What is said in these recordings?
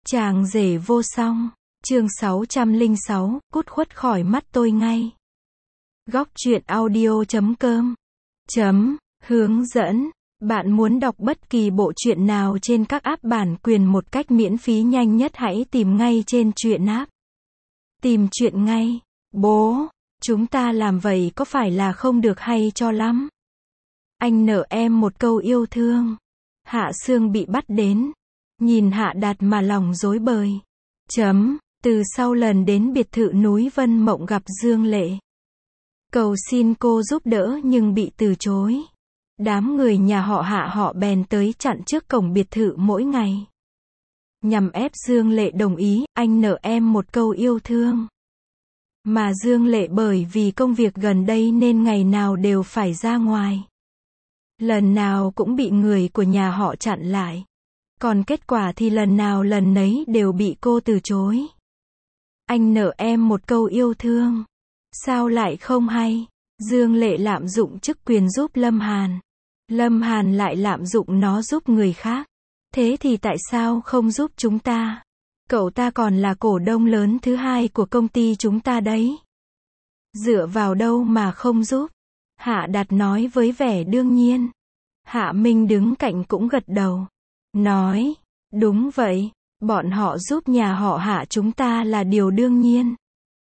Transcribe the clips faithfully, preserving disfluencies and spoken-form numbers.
Chàng rể vô song. Chương sáu trăm lẻ sáu, cút khuất khỏi mắt tôi ngay. Góc truyện audio chấm com. Chấm, hướng dẫn. Bạn muốn đọc bất kỳ bộ truyện nào trên các app bản quyền một cách miễn phí nhanh nhất hãy tìm ngay trên truyện app. Tìm truyện ngay. Bố, chúng ta làm vậy có phải là không được hay cho lắm? Anh nợ em một câu yêu thương. Hạ Sương bị bắt đến. Nhìn Hạ Đạt mà lòng rối bời. Chấm, từ sau lần đến biệt thự núi Vân Mộng gặp Dương Lệ. Cầu xin cô giúp đỡ nhưng bị từ chối. Đám người nhà họ Hạ họ bèn tới chặn trước cổng biệt thự mỗi ngày. Nhằm ép Dương Lệ đồng ý, anh nợ em một câu yêu thương. Mà Dương Lệ bởi vì công việc gần đây nên ngày nào đều phải ra ngoài. Lần nào cũng bị người của nhà họ chặn lại. Còn kết quả thì lần nào lần nấy đều bị cô từ chối. Anh nợ em một câu yêu thương. Sao lại không hay? Dương Lệ lạm dụng chức quyền giúp Lâm Hàn. Lâm Hàn lại lạm dụng nó giúp người khác. Thế thì tại sao không giúp chúng ta? Cậu ta còn là cổ đông lớn thứ hai của công ty chúng ta đấy. Dựa vào đâu mà không giúp? Hạ Đạt nói với vẻ đương nhiên. Hạ Minh đứng cạnh cũng gật đầu. Nói, đúng vậy, bọn họ giúp nhà họ Hạ chúng ta là điều đương nhiên.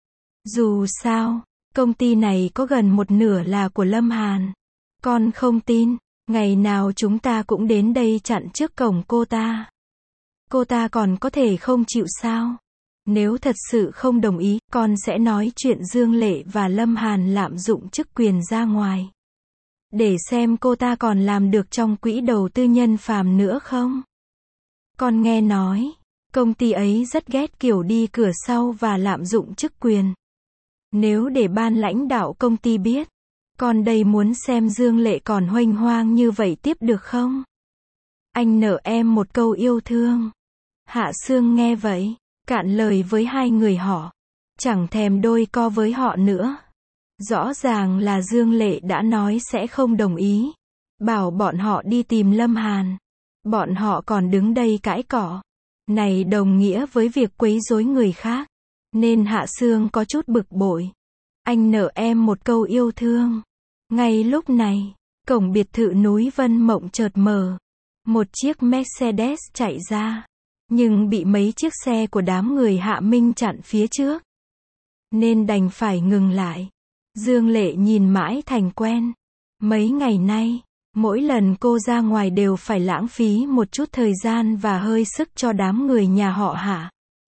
Dù sao, công ty này có gần một nửa là của Lâm Hàn. Con không tin, ngày nào chúng ta cũng đến đây chặn trước cổng cô ta. Cô ta còn có thể không chịu sao? Nếu thật sự không đồng ý, con sẽ nói chuyện Dương Lệ và Lâm Hàn lạm dụng chức quyền ra ngoài. Để xem cô ta còn làm được trong quỹ đầu tư nhân phàm nữa không? Con nghe nói, công ty ấy rất ghét kiểu đi cửa sau và lạm dụng chức quyền. Nếu để ban lãnh đạo công ty biết, con đây muốn xem Dương Lệ còn huênh hoang như vậy tiếp được không? Anh nợ em một câu yêu thương. Hạ Sương nghe vậy, cạn lời với hai người họ. Chẳng thèm đôi co với họ nữa. Rõ ràng là Dương Lệ đã nói sẽ không đồng ý. Bảo bọn họ đi tìm Lâm Hàn. Bọn họ còn đứng đây cãi cọ. Này đồng nghĩa với việc quấy rối người khác. Nên Hạ Sương có chút bực bội. Anh nợ em một câu yêu thương. Ngay lúc này, cổng biệt thự núi Vân Mộng chợt mở. Một chiếc Mercedes chạy ra. Nhưng bị mấy chiếc xe của đám người Hạ Minh chặn phía trước. Nên đành phải ngừng lại. Dương Lệ nhìn mãi thành quen. Mấy ngày nay, mỗi lần cô ra ngoài đều phải lãng phí một chút thời gian và hơi sức cho đám người nhà họ Hạ.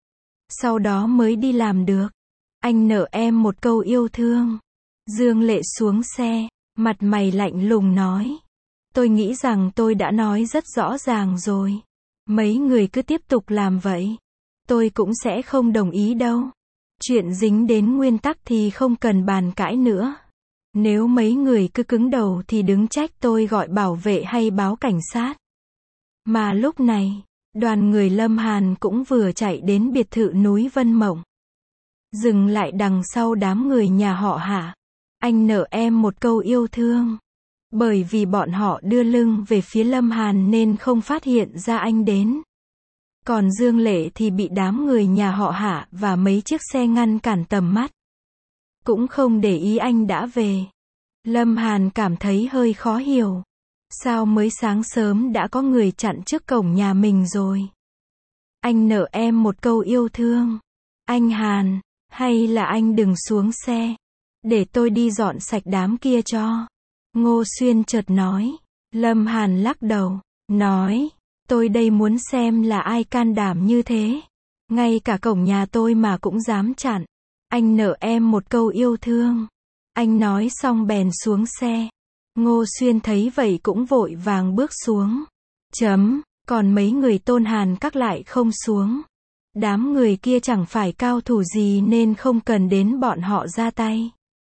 Sau đó mới đi làm được. Anh nợ em một câu yêu thương. Dương Lệ xuống xe, mặt mày lạnh lùng nói. Tôi nghĩ rằng tôi đã nói rất rõ ràng rồi. Mấy người cứ tiếp tục làm vậy. Tôi cũng sẽ không đồng ý đâu. Chuyện dính đến nguyên tắc thì không cần bàn cãi nữa. Nếu mấy người cứ cứng đầu thì đừng trách tôi gọi bảo vệ hay báo cảnh sát. Mà lúc này, đoàn người Lâm Hàn cũng vừa chạy đến biệt thự núi Vân Mộng. Dừng lại đằng sau đám người nhà họ Hạ. Anh nợ em một câu yêu thương. Bởi vì bọn họ đưa lưng về phía Lâm Hàn nên không phát hiện ra anh đến. Còn Dương Lệ thì bị đám người nhà họ Hạ và mấy chiếc xe ngăn cản tầm mắt. Cũng không để ý anh đã về. Lâm Hàn cảm thấy hơi khó hiểu. Sao mới sáng sớm đã có người chặn trước cổng nhà mình rồi? Anh nợ em một câu yêu thương. Anh Hàn, hay là anh đừng xuống xe. Để tôi đi dọn sạch đám kia cho. Ngô Xuyên chợt nói. Lâm Hàn lắc đầu, nói. Tôi đây muốn xem là ai can đảm như thế. Ngay cả cổng nhà tôi mà cũng dám chặn. Anh nợ em một câu yêu thương. Anh nói xong bèn xuống xe. Ngô Xuyên thấy vậy cũng vội vàng bước xuống. Chấm, còn mấy người Tôn Hàn các lại không xuống. Đám người kia chẳng phải cao thủ gì nên không cần đến bọn họ ra tay.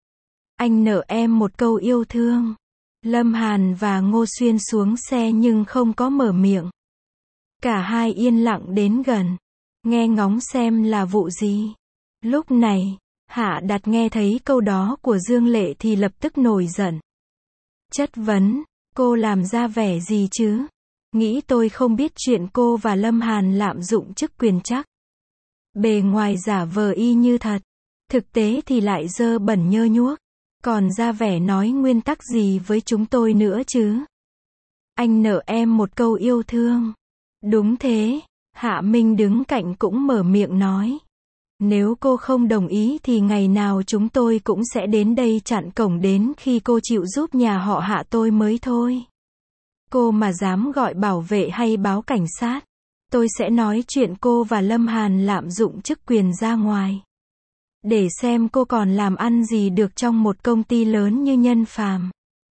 Anh nợ em một câu yêu thương. Lâm Hàn và Ngô Xuyên xuống xe nhưng không có mở miệng. Cả hai yên lặng đến gần. Nghe ngóng xem là vụ gì. Lúc này, Hạ Đạt nghe thấy câu đó của Dương Lệ thì lập tức nổi giận. Chất vấn, cô làm ra vẻ gì chứ? Nghĩ tôi không biết chuyện cô và Lâm Hàn lạm dụng chức quyền chắc. Bề ngoài giả vờ y như thật, thực tế thì lại dơ bẩn nhơ nhuốc, còn ra vẻ nói nguyên tắc gì với chúng tôi nữa chứ. Anh nợ em một câu yêu thương. Đúng thế, Hạ Minh đứng cạnh cũng mở miệng nói. Nếu cô không đồng ý thì ngày nào chúng tôi cũng sẽ đến đây chặn cổng đến khi cô chịu giúp nhà họ Hạ tôi mới thôi. Cô mà dám gọi bảo vệ hay báo cảnh sát, tôi sẽ nói chuyện cô và Lâm Hàn lạm dụng chức quyền ra ngoài. Để xem cô còn làm ăn gì được trong một công ty lớn như Nhân Phàm.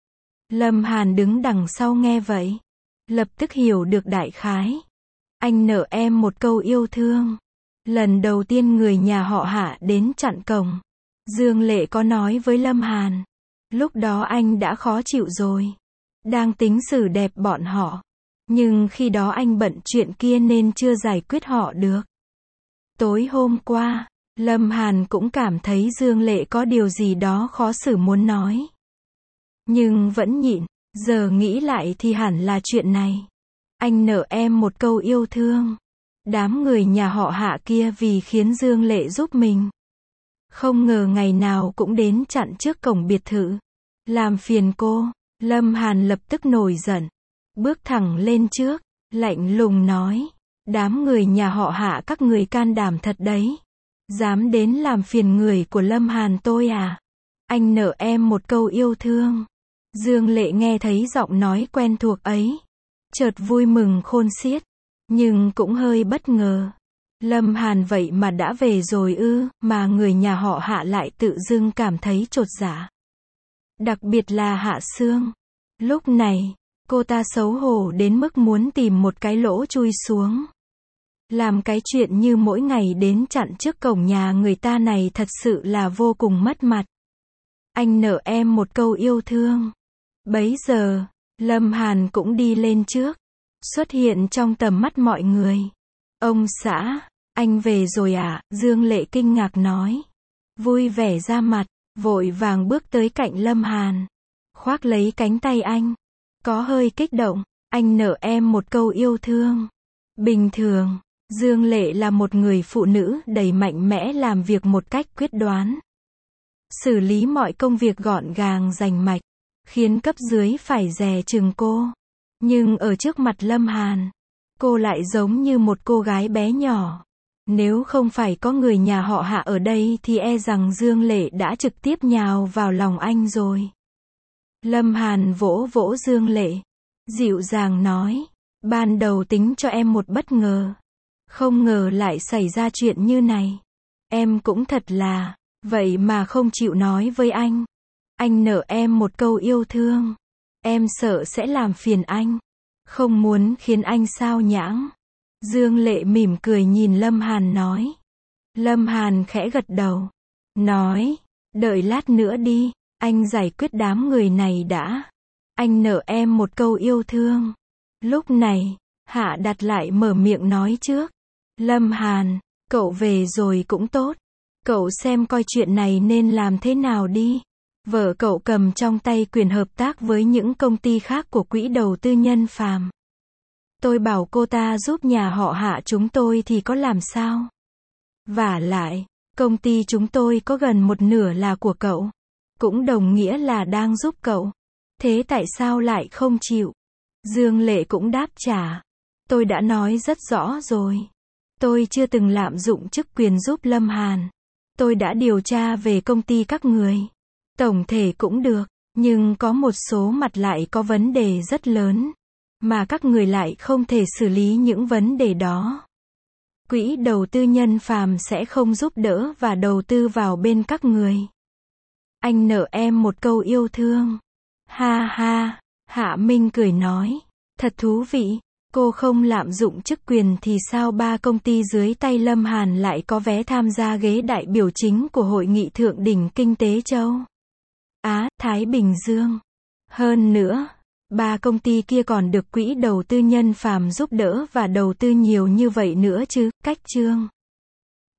Lâm Hàn đứng đằng sau nghe vậy, lập tức hiểu được đại khái. Anh nợ em một câu yêu thương. Lần đầu tiên người nhà họ Hạ đến chặn cổng, Dương Lệ có nói với Lâm Hàn. Lúc đó anh đã khó chịu rồi, đang tính xử đẹp bọn họ. Nhưng khi đó anh bận chuyện kia nên chưa giải quyết họ được. Tối hôm qua, Lâm Hàn cũng cảm thấy Dương Lệ có điều gì đó khó xử muốn nói. Nhưng vẫn nhịn, giờ nghĩ lại thì hẳn là chuyện này. Anh nợ em một câu yêu thương. Đám người nhà họ Hạ kia vì khiến Dương Lệ giúp mình. Không ngờ ngày nào cũng đến chặn trước cổng biệt thự. Làm phiền cô. Lâm Hàn lập tức nổi giận. Bước thẳng lên trước, lạnh lùng nói. Đám người nhà họ Hạ các người can đảm thật đấy. Dám đến làm phiền người của Lâm Hàn tôi à? Anh nợ em một câu yêu thương. Dương Lệ nghe thấy giọng nói quen thuộc ấy, chợt vui mừng khôn xiết, nhưng cũng hơi bất ngờ. Lâm Hàn vậy mà đã về rồi ư, mà người nhà họ Hạ lại tự dưng cảm thấy chột dạ. Đặc biệt là Hạ Sương. Lúc này, cô ta xấu hổ đến mức muốn tìm một cái lỗ chui xuống. Làm cái chuyện như mỗi ngày đến chặn trước cổng nhà người ta này thật sự là vô cùng mất mặt. Anh nợ em một câu yêu thương. Bấy giờ, Lâm Hàn cũng đi lên trước, xuất hiện trong tầm mắt mọi người. Ông xã, anh về rồi à? Dương Lệ kinh ngạc nói. Vui vẻ ra mặt, vội vàng bước tới cạnh Lâm Hàn, khoác lấy cánh tay anh. Có hơi kích động, anh nợ em một câu yêu thương. Bình thường, Dương Lệ là một người phụ nữ đầy mạnh mẽ, làm việc một cách quyết đoán, xử lý mọi công việc gọn gàng rành mạch, khiến cấp dưới phải dè chừng cô. Nhưng ở trước mặt Lâm Hàn, cô lại giống như một cô gái bé nhỏ. Nếu không phải có người nhà họ Hạ ở đây thì e rằng Dương Lệ đã trực tiếp nhào vào lòng anh rồi. Lâm Hàn vỗ vỗ Dương Lệ, dịu dàng nói, ban đầu tính cho em một bất ngờ, không ngờ lại xảy ra chuyện như này. Em cũng thật là, vậy mà không chịu nói với anh. Anh nợ em một câu yêu thương. Em sợ sẽ làm phiền anh, không muốn khiến anh sao nhãng. Dương Lệ mỉm cười nhìn Lâm Hàn nói. Lâm Hàn khẽ gật đầu, nói, đợi lát nữa đi, anh giải quyết đám người này đã. Anh nợ em một câu yêu thương. Lúc này, Hạ Đặt lại mở miệng nói trước. Lâm Hàn, cậu về rồi cũng tốt. Cậu xem coi chuyện này nên làm thế nào đi. Vợ cậu cầm trong tay quyền hợp tác với những công ty khác của quỹ đầu tư Nhân Phàm. Tôi bảo cô ta giúp nhà họ Hạ chúng tôi thì có làm sao? Vả lại, công ty chúng tôi có gần một nửa là của cậu, cũng đồng nghĩa là đang giúp cậu. Thế tại sao lại không chịu? Dương Lệ cũng đáp trả. Tôi đã nói rất rõ rồi. Tôi chưa từng lạm dụng chức quyền giúp Lâm Hàn. Tôi đã điều tra về công ty các người. Tổng thể cũng được, nhưng có một số mặt lại có vấn đề rất lớn, mà các người lại không thể xử lý những vấn đề đó. Quỹ đầu tư Nhân Phàm sẽ không giúp đỡ và đầu tư vào bên các người. Anh nợ em một câu yêu thương. Ha ha, Hạ Minh cười nói, thật thú vị, cô không lạm dụng chức quyền thì sao ba công ty dưới tay Lâm Hàn lại có vé tham gia ghế đại biểu chính của Hội nghị Thượng đỉnh Kinh tế Châu Á, Thái Bình Dương. Hơn nữa, ba công ty kia còn được quỹ đầu tư Nhân Phàm giúp đỡ và đầu tư nhiều như vậy nữa chứ. Cách chương